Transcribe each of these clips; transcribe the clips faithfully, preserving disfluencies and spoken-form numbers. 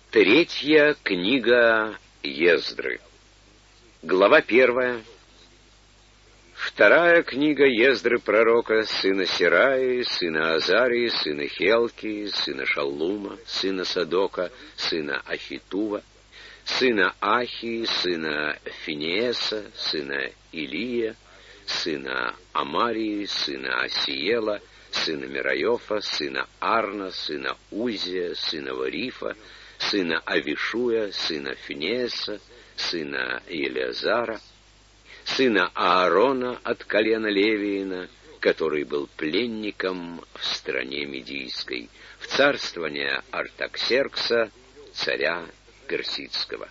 Третья книга Ездры. Глава первая. Вторая книга Ездры пророка, сына Сираи, сына Азарии, сына Хелки, сына Шаллума, сына Садока, сына Ахитува, сына Ахии, сына Финееса, сына Илия, сына Амарии, сына Асиела, сына Мираёфа, сына Арна, сына Узия, сына Варифа, сына Авишуя, сына Финееса, сына Елеазара, сына Аарона от колена Левиина, который был пленником в стране Медийской, в царствование Артаксеркса, царя Персидского.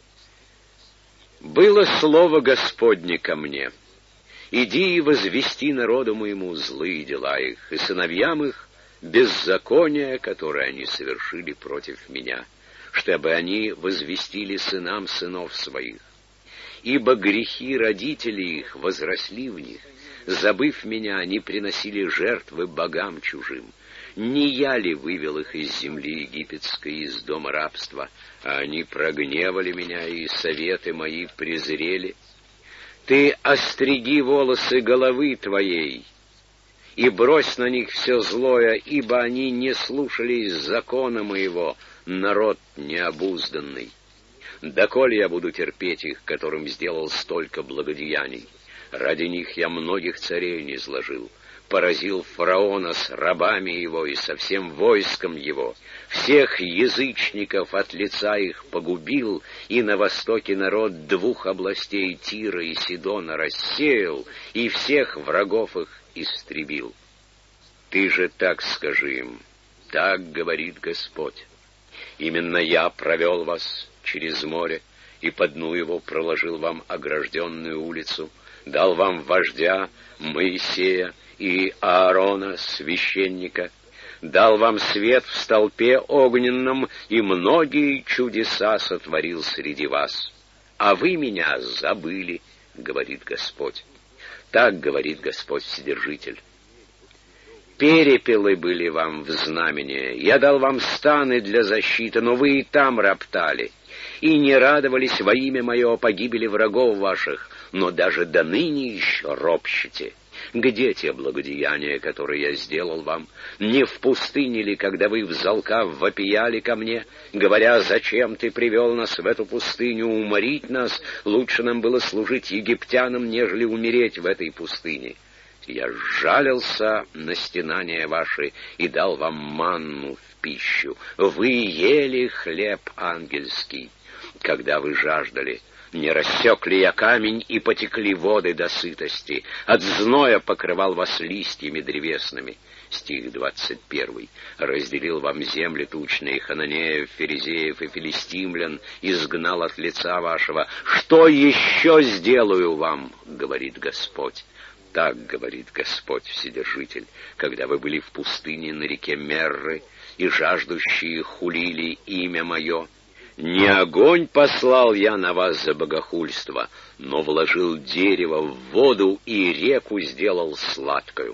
«Было слово Господне ко мне: иди и возвести народу моему злые дела их, и сыновьям их беззаконие, которое они совершили против меня, чтобы они возвестили сынам сынов своих. Ибо грехи родителей их возросли в них, забыв меня, они приносили жертвы богам чужим. Не я ли вывел их из земли египетской, из дома рабства, а они прогневали меня, и советы мои презрели? Ты остриги волосы головы твоей и брось на них все злое, ибо они не слушались закона моего, народ необузданный. Доколе я буду терпеть их, которым сделал столько благодеяний? Ради них я многих царей низложил, поразил фараона с рабами его и со всем войском его, всех язычников от лица их погубил, и на востоке народ двух областей Тира и Сидона рассеял, и всех врагов их истребил. Ты же так скажи им: так говорит Господь. Именно я провел вас через море, и по дну его проложил вам огражденную улицу, дал вам вождя Моисея и Аарона, священника, дал вам свет в столпе огненном, и многие чудеса сотворил среди вас. А вы меня забыли, говорит Господь. Так говорит Господь Вседержитель. Перепелы были вам в знамение, я дал вам станы для защиты, но вы и там роптали, и не радовались во имя мое о погибели врагов ваших, но даже до ныне еще ропщете. Где те благодеяния, которые я сделал вам? Не в пустыне ли, когда вы взалка вопияли ко мне, говоря: зачем ты привел нас в эту пустыню уморить нас? Лучше нам было служить египтянам, нежели умереть в этой пустыне. Я сжалился на стенания ваши и дал вам манну в пищу. Вы ели хлеб ангельский, когда вы жаждали. Не рассек ли я камень, и потекли воды до сытости? От зноя покрывал вас листьями древесными. Стих двадцать первый. Разделил вам земли тучные, хананеев, ферезеев и филистимлян, изгнал от лица вашего. Что еще сделаю вам, говорит Господь? Так говорит Господь Вседержитель: когда вы были в пустыне на реке Мерры, и жаждущие хулили имя мое, не огонь послал я на вас за богохульство, но вложил дерево в воду и реку сделал сладкою.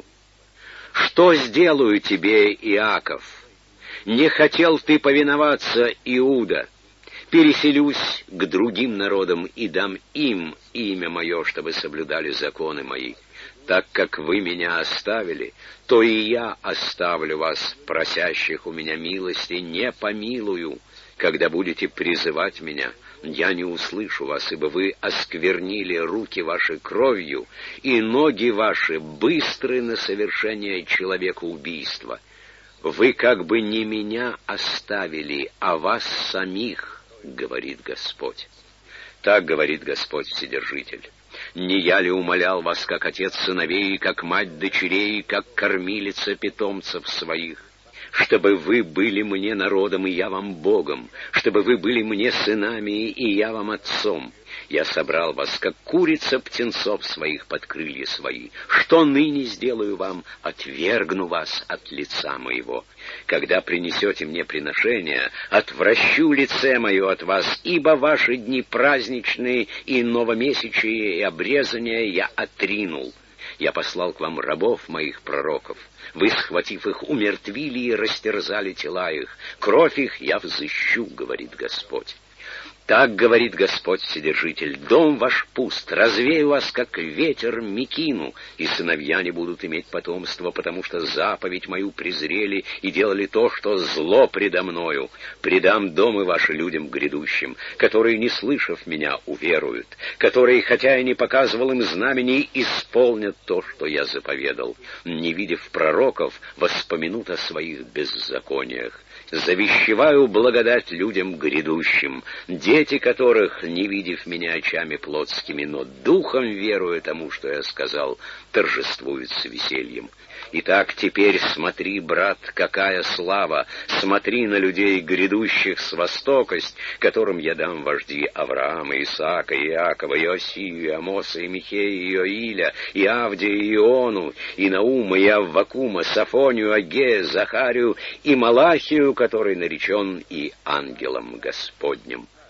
Что сделаю тебе, Иаков? Не хотел ты повиноваться, Иуда? Переселюсь к другим народам и дам им имя мое, чтобы соблюдали законы мои. Так как вы меня оставили, то и я оставлю вас, просящих у меня милости, не помилую. Когда будете призывать меня, я не услышу вас, ибо вы осквернили руки ваши кровью, и ноги ваши быстры на совершение человекоубийства. Вы как бы не меня оставили, а вас самих, говорит Господь. Так говорит Господь Вседержитель. Не я ли умолял вас, как отец сыновей, как мать дочерей, как кормилица питомцев своих, чтобы вы были мне народом, и я вам Богом, чтобы вы были мне сынами, и я вам отцом? Я собрал вас, как курица птенцов своих под крылья свои. Что ныне сделаю вам? Отвергну вас от лица моего. Когда принесете мне приношения, отвращу лице мое от вас, ибо ваши дни праздничные и новомесячие и обрезания я отринул. Я послал к вам рабов моих пророков. Вы, схватив их, умертвили и растерзали тела их. Кровь их я взыщу, говорит Господь. Так говорит Господь Вседержитель: дом ваш пуст, развею вас, как ветер Микину, и сыновья не будут иметь потомства, потому что заповедь мою презрели и делали то, что зло предо мною. Предам домы ваши людям грядущим, которые, не слышав меня, уверуют, которые, хотя я не показывал им знамений, исполнят то, что я заповедал. Не видев пророков, воспомянут о своих беззакониях. Завещеваю благодать людям грядущим, дети которых, не видев меня очами плотскими, но духом веруя тому, что я сказал, торжествуют с весельем. Итак, теперь смотри, брат, какая слава, смотри на людей, грядущих с востокость, которым я дам вожди Авраама, Исаака, Иакова, Иосию, Амоса, и Михея, и Иоиля, и Авдия, и Иону, и Наума, и Аввакума, Сафонию, Агея, Захарию и Малахию, который наречен и ангелом Господним.